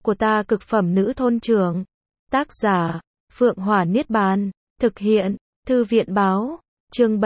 của ta cực phẩm nữ thôn trưởng. Tác giả, Phượng Hỏa Niết Bàn. Thực hiện, Thư viện Báo. Chương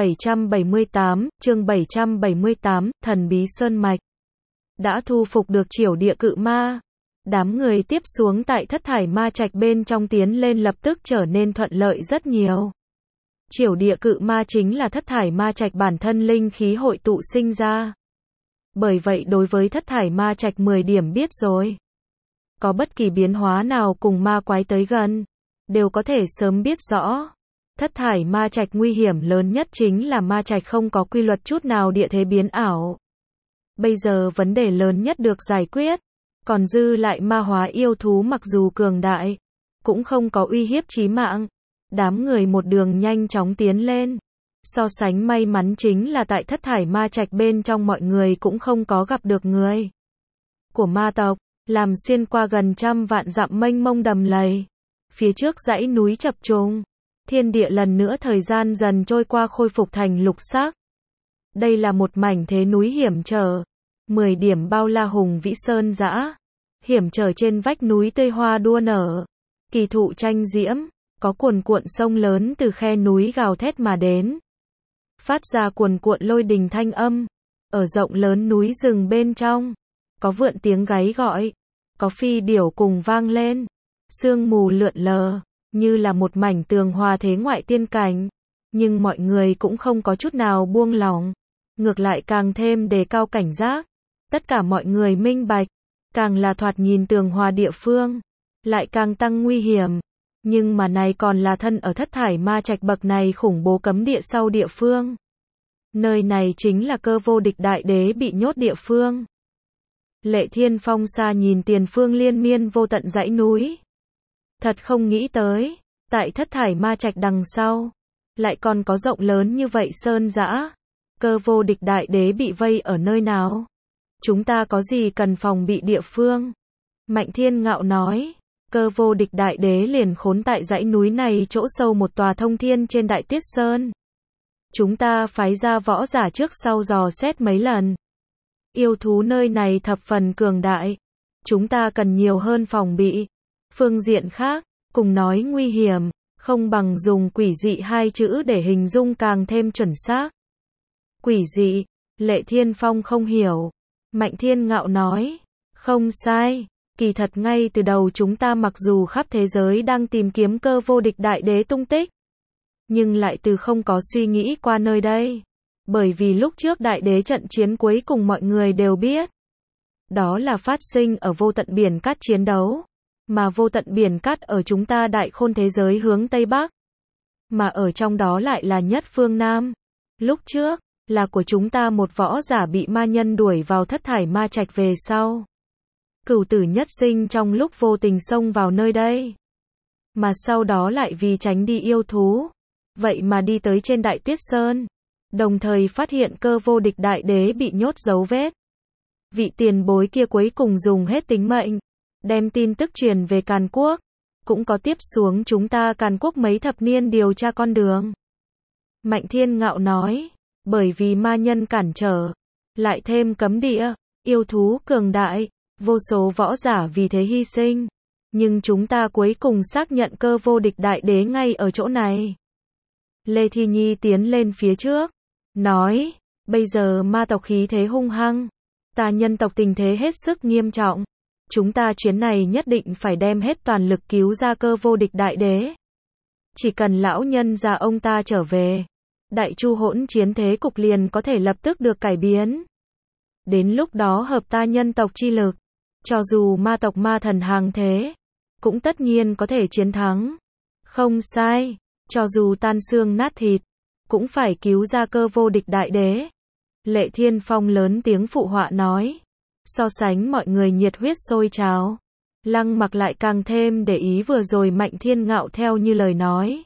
778, Thần Bí Sơn Mạch. Đã thu phục được Triểu Địa Cự Ma. Đám người tiếp xuống tại Thất Thải Ma Trạch bên trong tiến lên lập tức trở nên thuận lợi rất nhiều. Triểu Địa Cự Ma chính là Thất Thải Ma Trạch bản thân linh khí hội tụ sinh ra. Bởi vậy đối với Thất Thải Ma Trạch 10 điểm biết rồi. Có bất kỳ biến hóa nào cùng ma quái tới gần, đều có thể sớm biết rõ. Thất Thải Ma Trạch nguy hiểm lớn nhất chính là ma trạch không có quy luật chút nào, địa thế biến ảo. Bây giờ vấn đề lớn nhất được giải quyết, còn dư lại ma hóa yêu thú mặc dù cường đại, cũng không có uy hiếp chí mạng. Đám người một đường nhanh chóng tiến lên. So sánh may mắn chính là tại Thất Thải Ma Trạch bên trong mọi người cũng không có gặp được người của ma tộc, làm xuyên qua gần 100 vạn dặm mênh mông đầm lầy. Phía trước dãy núi chập trùng, thiên địa lần nữa thời gian dần trôi qua khôi phục thành lục sắc. Đây là một mảnh thế núi hiểm trở, 10 điểm bao la hùng vĩ sơn dã, hiểm trở trên vách núi tươi hoa đua nở, kỳ thụ tranh diễm, có cuồn cuộn sông lớn từ khe núi gào thét mà đến, phát ra cuồn cuộn lôi đình thanh âm. Ở rộng lớn núi rừng bên trong, có vượn tiếng gáy gọi, có phi điểu cùng vang lên, sương mù lượn lờ, như là một mảnh tường hòa thế ngoại tiên cảnh. Nhưng mọi người cũng không có chút nào buông lỏng, ngược lại càng thêm đề cao cảnh giác. Tất cả mọi người minh bạch, càng là thoạt nhìn tường hòa địa phương, lại càng tăng nguy hiểm. Nhưng mà này còn là thân ở Thất Thải Ma Trạch bậc này khủng bố cấm địa sau địa phương. Nơi này chính là Cơ Vô Địch Đại Đế bị nhốt địa phương. Lệ Thiên Phong xa nhìn tiền phương liên miên vô tận dãy núi. Thật không nghĩ tới, tại Thất Thải Ma Trạch đằng sau, lại còn có rộng lớn như vậy sơn dã. Cơ Vô Địch Đại Đế bị vây ở nơi nào? Chúng ta có gì cần phòng bị địa phương? Mạnh Thiên Ngạo nói. Cơ Vô Địch Đại Đế liền khốn tại dãy núi này chỗ sâu một tòa thông thiên trên Đại Tuyết Sơn. Chúng ta phái ra võ giả trước sau dò xét mấy lần. Yêu thú nơi này thập phần cường đại. Chúng ta cần nhiều hơn phòng bị. Phương diện khác, cùng nói nguy hiểm, không bằng dùng quỷ dị hai chữ để hình dung càng thêm chuẩn xác. Quỷ dị, Lệ Thiên Phong không hiểu. Mạnh Thiên Ngạo nói, không sai. Kỳ thật ngay từ đầu chúng ta mặc dù khắp thế giới đang tìm kiếm Cơ Vô Địch Đại Đế tung tích, nhưng lại từ không có suy nghĩ qua nơi đây. Bởi vì lúc trước Đại Đế trận chiến cuối cùng mọi người đều biết. Đó là phát sinh ở vô tận biển cát chiến đấu. Mà vô tận biển cát ở chúng ta Đại Khôn thế giới hướng Tây Bắc. Mà ở trong đó lại là nhất phương Nam. Lúc trước, là của chúng ta một võ giả bị ma nhân đuổi vào Thất Thải Ma Trạch về sau. Cửu tử nhất sinh trong lúc vô tình xông vào nơi đây. Mà sau đó lại vì tránh đi yêu thú. Vậy mà đi tới trên Đại Tuyết Sơn. Đồng thời phát hiện Cơ Vô Địch Đại Đế bị nhốt dấu vết. Vị tiền bối kia cuối cùng dùng hết tính mệnh, đem tin tức truyền về Càn Quốc. Cũng có tiếp xuống chúng ta Càn Quốc mấy thập niên điều tra con đường. Mạnh Thiên Ngạo nói, bởi vì ma nhân cản trở, lại thêm cấm địa, yêu thú cường đại, vô số võ giả vì thế hy sinh. Nhưng chúng ta cuối cùng xác nhận Cơ Vô Địch Đại Đế ngay ở chỗ này. Lê Thi Nhi tiến lên phía trước, nói, bây giờ ma tộc khí thế hung hăng, ta nhân tộc tình thế hết sức nghiêm trọng. Chúng ta chuyến này nhất định phải đem hết toàn lực cứu ra Cơ Vô Địch Đại Đế. Chỉ cần lão nhân gia ông ta trở về, Đại Chu hỗn chiến thế cục liền có thể lập tức được cải biến. Đến lúc đó hợp ta nhân tộc chi lực, cho dù ma tộc ma thần hàng thế, cũng tất nhiên có thể chiến thắng. Không sai, cho dù tan xương nát thịt, cũng phải cứu ra Cơ Vô Địch Đại Đế. Lệ Thiên Phong lớn tiếng phụ họa nói. So sánh mọi người nhiệt huyết sôi trào. Lăng Mặc lại càng thêm để ý vừa rồi Mạnh Thiên Ngạo theo như lời nói.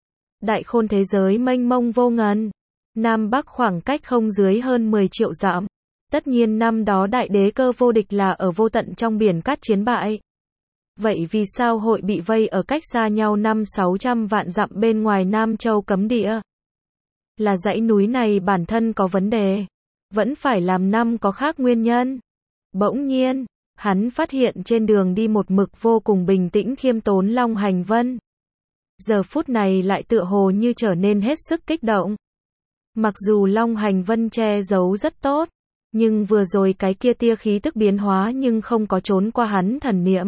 Đại Khôn thế giới mênh mông vô ngần. Nam Bắc khoảng cách không dưới hơn 10 triệu dặm. Tất nhiên năm đó Đại Đế Cơ Vô Địch là ở vô tận trong biển cát chiến bại. Vậy vì sao hội bị vây ở cách xa nhau 500-600 vạn dặm bên ngoài Nam Châu cấm địa? Là dãy núi này bản thân có vấn đề, vẫn phải làm năm có khác nguyên nhân. Bỗng nhiên, Hắn phát hiện trên đường đi một mực vô cùng bình tĩnh khiêm tốn Long Hành Vân. Giờ phút này lại tựa hồ như trở nên hết sức kích động. Mặc dù Long Hành Vân che giấu rất tốt, nhưng vừa rồi cái kia tia khí tức biến hóa nhưng không có trốn qua hắn thần niệm.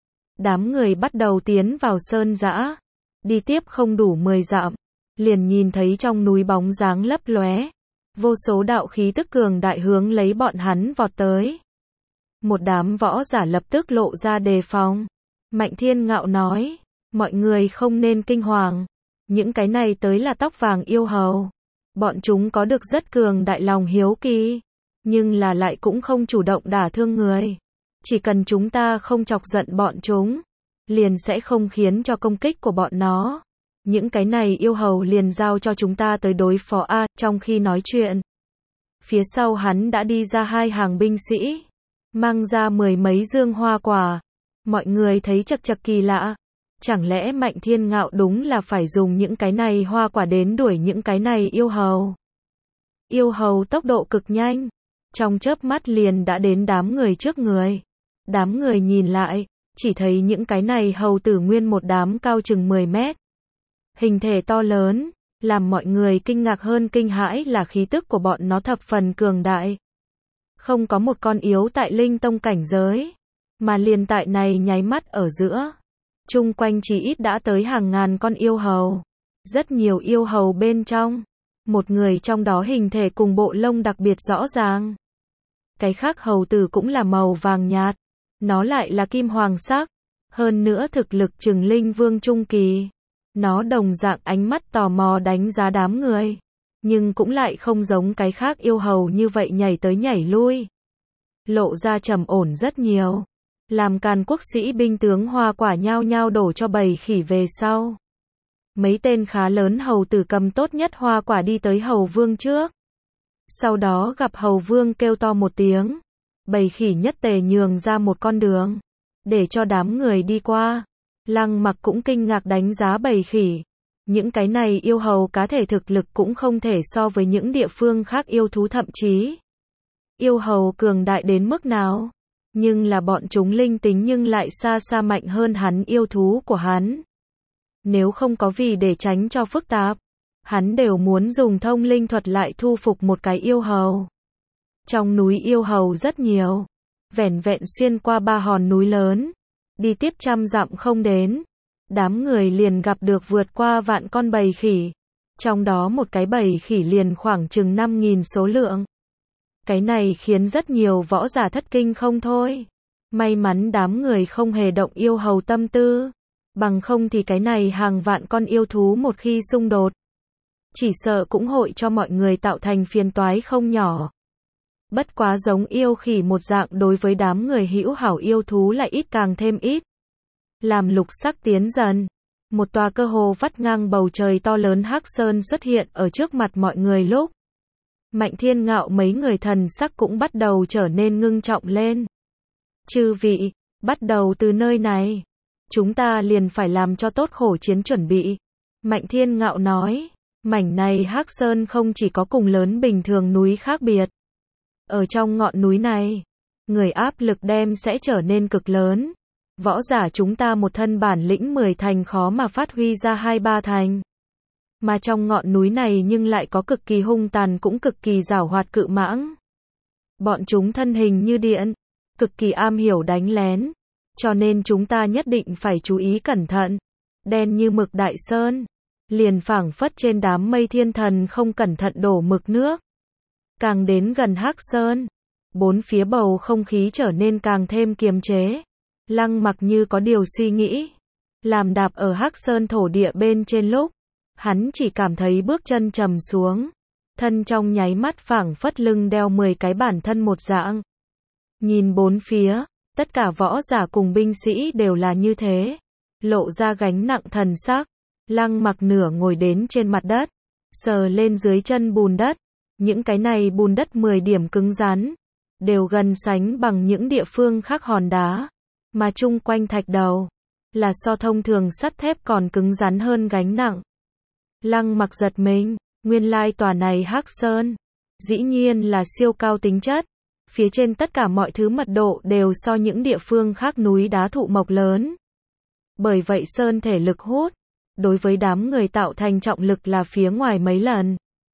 Đám người bắt đầu tiến vào sơn dã, đi tiếp không đủ 10 dặm, liền nhìn thấy trong núi bóng dáng lấp lóe, vô số đạo khí tức cường đại hướng lấy bọn hắn vọt tới. Một đám võ giả lập tức lộ ra đề phòng. Mạnh Thiên Ngạo nói, mọi người không nên kinh hoàng, những cái này tới là tóc vàng yêu hầu. Bọn chúng có được rất cường đại lòng hiếu kỳ, nhưng là lại cũng không chủ động đả thương người. Chỉ cần chúng ta không chọc giận bọn chúng, liền sẽ không khiến cho công kích của bọn nó. Những cái này yêu hầu liền giao cho chúng ta tới đối phó a. Trong khi nói chuyện, phía sau hắn đã đi ra 2 hàng binh sĩ, mang ra 10 mấy dương hoa quả. Mọi người thấy chật chật kỳ lạ. Chẳng lẽ Mạnh Thiên Ngạo đúng là phải dùng những cái này hoa quả đến đuổi những cái này yêu hầu? Yêu hầu tốc độ cực nhanh, trong chớp mắt liền đã đến đám người trước người. Đám người nhìn lại, chỉ thấy những cái này hầu tử nguyên một đám cao chừng 10 mét. Hình thể to lớn, làm mọi người kinh ngạc hơn kinh hãi là khí tức của bọn nó thập phần cường đại. Không có một con yếu tại linh tông cảnh giới, mà liền tại này nháy mắt ở giữa. Chung quanh chỉ ít đã tới hàng ngàn con yêu hầu. Rất nhiều yêu hầu bên trong. Một người trong đó hình thể cùng bộ lông đặc biệt rõ ràng. Cái khác hầu tử cũng là màu vàng nhạt. Nó lại là kim hoàng sắc. Hơn nữa thực lực chừng linh vương trung kỳ. Nó đồng dạng ánh mắt tò mò đánh giá đám người. Nhưng cũng lại không giống cái khác yêu hầu như vậy nhảy tới nhảy lui. Lộ ra trầm ổn rất nhiều. Làm Càn Quốc sĩ binh tướng hoa quả nhao nhao đổ cho bầy khỉ về sau. Mấy tên khá lớn hầu tử cầm tốt nhất hoa quả đi tới hầu vương trước. Sau đó gặp hầu vương kêu to một tiếng. Bầy khỉ nhất tề nhường ra một con đường, để cho đám người đi qua. Lăng Mặc cũng kinh ngạc đánh giá bầy khỉ. Những cái này yêu hầu cá thể thực lực cũng không thể so với những địa phương khác yêu thú, thậm chí yêu hầu cường đại đến mức nào. Nhưng là bọn chúng linh tính nhưng lại xa xa mạnh hơn hắn yêu thú của hắn. Nếu không có vì để tránh cho phức tạp, hắn đều muốn dùng thông linh thuật lại thu phục một cái yêu hầu. Trong núi yêu hầu rất nhiều, vẻn vẹn xuyên qua 3 hòn núi lớn, đi tiếp 100 dặm không đến, đám người liền gặp được vượt qua vạn con bầy khỉ. Trong đó một cái bầy khỉ liền khoảng chừng 5.000 số lượng. Cái này khiến rất nhiều võ giả thất kinh không thôi. May mắn đám người không hề động yêu hầu tâm tư. Bằng không thì cái này hàng vạn con yêu thú một khi xung đột, chỉ sợ cũng hội cho mọi người tạo thành phiền toái không nhỏ. Bất quá giống yêu khỉ một dạng đối với đám người hữu hảo yêu thú lại ít càng thêm ít. Làm lục sắc tiến dần, một tòa cơ hồ vắt ngang bầu trời to lớn hắc sơn xuất hiện ở trước mặt mọi người lúc. Mạnh Thiên Ngạo mấy người thần sắc cũng bắt đầu trở nên ngưng trọng lên. Chư vị, bắt đầu từ nơi này, chúng ta liền phải làm cho tốt khổ chiến chuẩn bị. Mạnh Thiên Ngạo nói, mảnh này hắc sơn không chỉ có cùng lớn bình thường núi khác biệt. Ở trong ngọn núi này, người áp lực đem sẽ trở nên cực lớn. Võ giả chúng ta một thân bản lĩnh 10 thành khó mà phát huy ra 2-3 thành. Mà trong ngọn núi này nhưng lại có cực kỳ hung tàn cũng cực kỳ giảo hoạt cự mãng. Bọn chúng thân hình như điện, cực kỳ am hiểu đánh lén. Cho nên chúng ta nhất định phải chú ý cẩn thận. Đen như mực đại sơn, liền phảng phất trên đám mây thiên thần không cẩn thận đổ mực nước. Càng đến gần hắc sơn, bốn phía bầu không khí trở nên càng thêm kiềm chế. Lăng Mặc như có điều suy nghĩ. Làm đạp ở hắc sơn thổ địa bên trên lúc, hắn chỉ cảm thấy bước chân trầm xuống. Thân trong nháy mắt phảng phất lưng đeo 10 cái bản thân một dạng. Nhìn bốn phía, tất cả võ giả cùng binh sĩ đều là như thế. Lộ ra gánh nặng thần sắc. Lăng Mặc nửa ngồi đến trên mặt đất, sờ lên dưới chân bùn đất. Những cái này bùn đất 10 điểm cứng rắn, đều gần sánh bằng những địa phương khác hòn đá. Mà chung quanh thạch đầu, là so thông thường sắt thép còn cứng rắn hơn gánh nặng. Lăng Mặc giật mình, nguyên lai tòa này hắc sơn, dĩ nhiên là siêu cao tính chất. Phía trên tất cả mọi thứ mật độ đều so những địa phương khác núi đá thụ mộc lớn. Bởi vậy sơn thể lực hút, đối với đám người tạo thành trọng lực là phía ngoài mấy lần.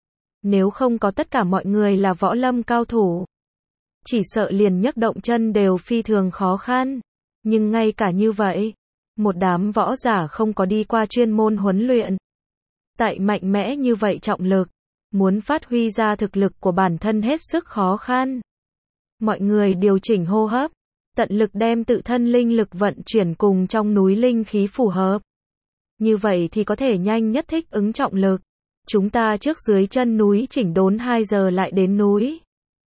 Nếu không có tất cả mọi người là võ lâm cao thủ, chỉ sợ liền nhấc động chân đều phi thường khó khăn. Nhưng ngay cả như vậy, một đám võ giả không có đi qua chuyên môn huấn luyện, tại mạnh mẽ như vậy trọng lực, muốn phát huy ra thực lực của bản thân hết sức khó khăn. Mọi người điều chỉnh hô hấp, tận lực đem tự thân linh lực vận chuyển cùng trong núi linh khí phù hợp. Như vậy thì có thể nhanh nhất thích ứng trọng lực. Chúng ta trước dưới chân núi chỉnh đốn 2 giờ lại đến núi.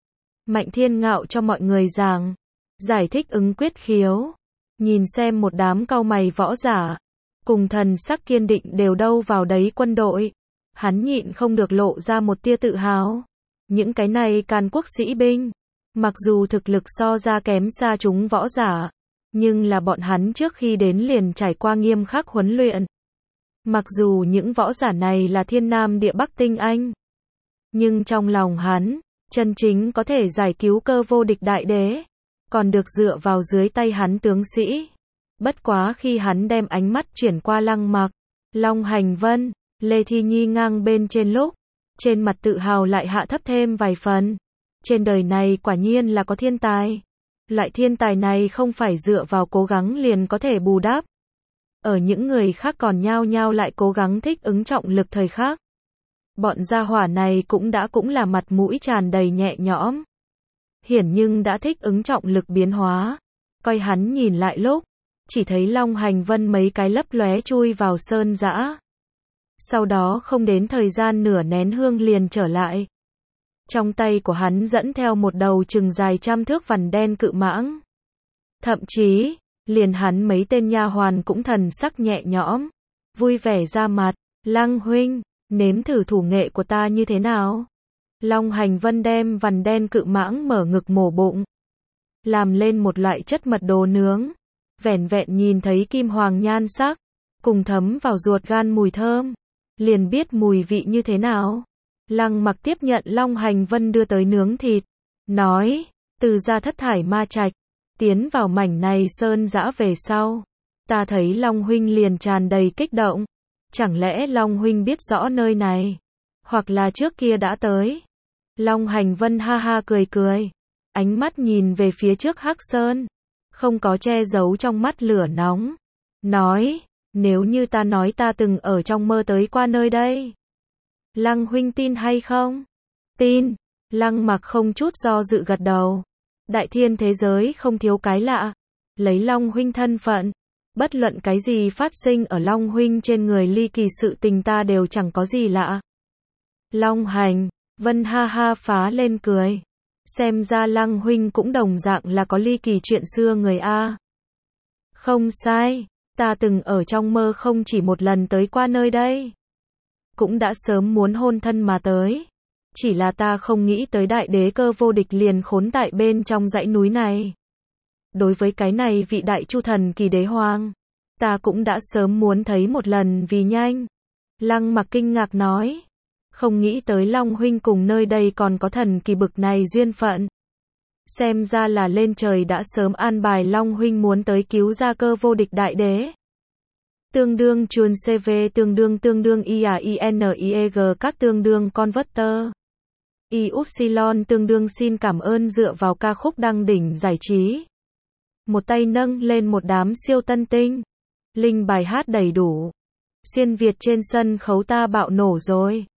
Mạnh Thiên Ngạo cho mọi người giải thích ứng quyết khiếu. Nhìn xem một đám cau mày võ giả, cùng thần sắc kiên định đều đâu vào đấy quân đội. Hắn nhịn không được lộ ra một tia tự hào. Những cái này càn quốc sĩ binh, mặc dù thực lực so ra kém xa chúng võ giả, nhưng là bọn hắn trước khi đến liền trải qua nghiêm khắc huấn luyện. Mặc dù những võ giả này là thiên nam địa bắc tinh anh, nhưng trong lòng hắn, chân chính có thể giải cứu cơ vô địch đại đế, còn được dựa vào dưới tay hắn tướng sĩ. Bất quá khi hắn đem ánh mắt chuyển qua Lăng Mặc, Long Hành Vân, Lê Thi Nhi ngang bên trên lúc, trên mặt tự hào lại hạ thấp thêm vài phần. Trên đời này quả nhiên là có thiên tài. Loại thiên tài này không phải dựa vào cố gắng liền có thể bù đắp. Ở những người khác còn nhao nhao lại cố gắng thích ứng trọng lực thời khắc, bọn gia hỏa này cũng là mặt mũi tràn đầy nhẹ nhõm. Hiển nhưng đã thích ứng trọng lực biến hóa. Coi hắn nhìn lại lúc, chỉ thấy Long Hành Vân mấy cái lấp lóe chui vào sơn dã. Sau đó không đến thời gian nửa nén hương liền trở lại. Trong tay của hắn dẫn theo một đầu chừng dài 100 thước vằn đen cự mãng. Thậm chí, liền hắn mấy tên nha hoàn cũng thần sắc nhẹ nhõm, vui vẻ ra mặt. Lăng huynh, nếm thử thủ nghệ của ta như thế nào? Long Hành Vân đem vằn đen cự mãng mở ngực mổ bụng, làm lên một loại chất mật đồ nướng. Vẻn vẹn nhìn thấy kim hoàng nhan sắc, cùng thấm vào ruột gan mùi thơm, liền biết mùi vị như thế nào. Lăng Mặc tiếp nhận Long Hành Vân đưa tới nướng thịt, nói, từ ra thất thải ma trạch, tiến vào mảnh này sơn dã về sau, ta thấy Long huynh liền tràn đầy kích động. Chẳng lẽ Long huynh biết rõ nơi này, hoặc là trước kia đã tới? Long Hành Vân ha ha cười cười, ánh mắt nhìn về phía trước Hắc Sơn, không có che giấu trong mắt lửa nóng, nói, nếu như ta nói ta từng ở trong mơ tới qua nơi đây, Lăng huynh tin hay không? Tin. Lăng Mặc không chút do dự gật đầu. Đại thiên thế giới không thiếu cái lạ. Lấy Long huynh thân phận, bất luận cái gì phát sinh ở Long huynh trên người ly kỳ sự tình ta đều chẳng có gì lạ. Long Hành Vân ha ha phá lên cười. Xem ra Lăng huynh cũng đồng dạng là có ly kỳ chuyện xưa người a. Không sai, ta từng ở trong mơ không chỉ một lần tới qua nơi đây. Cũng đã sớm muốn hôn thân mà tới. Chỉ là ta không nghĩ tới đại đế cơ vô địch liền khốn tại bên trong dãy núi này. Đối với cái này vị đại chu thần kỳ đế hoàng, ta cũng đã sớm muốn thấy một lần vì nhanh. Lăng Mặc kinh ngạc nói, không nghĩ tới Long huynh cùng nơi đây còn có thần kỳ bực này duyên phận. Xem ra là lên trời đã sớm an bài Long huynh muốn tới cứu ra cơ vô địch đại đế. Tương đương chuồn CV tương đương IAINIEG các tương đương converter. YY tương đương xin cảm ơn dựa vào ca khúc đăng đỉnh giải trí. Một tay nâng lên một đám siêu tân tinh. Linh bài hát đầy đủ. Xuyên Việt trên sân khấu ta bạo nổ rồi.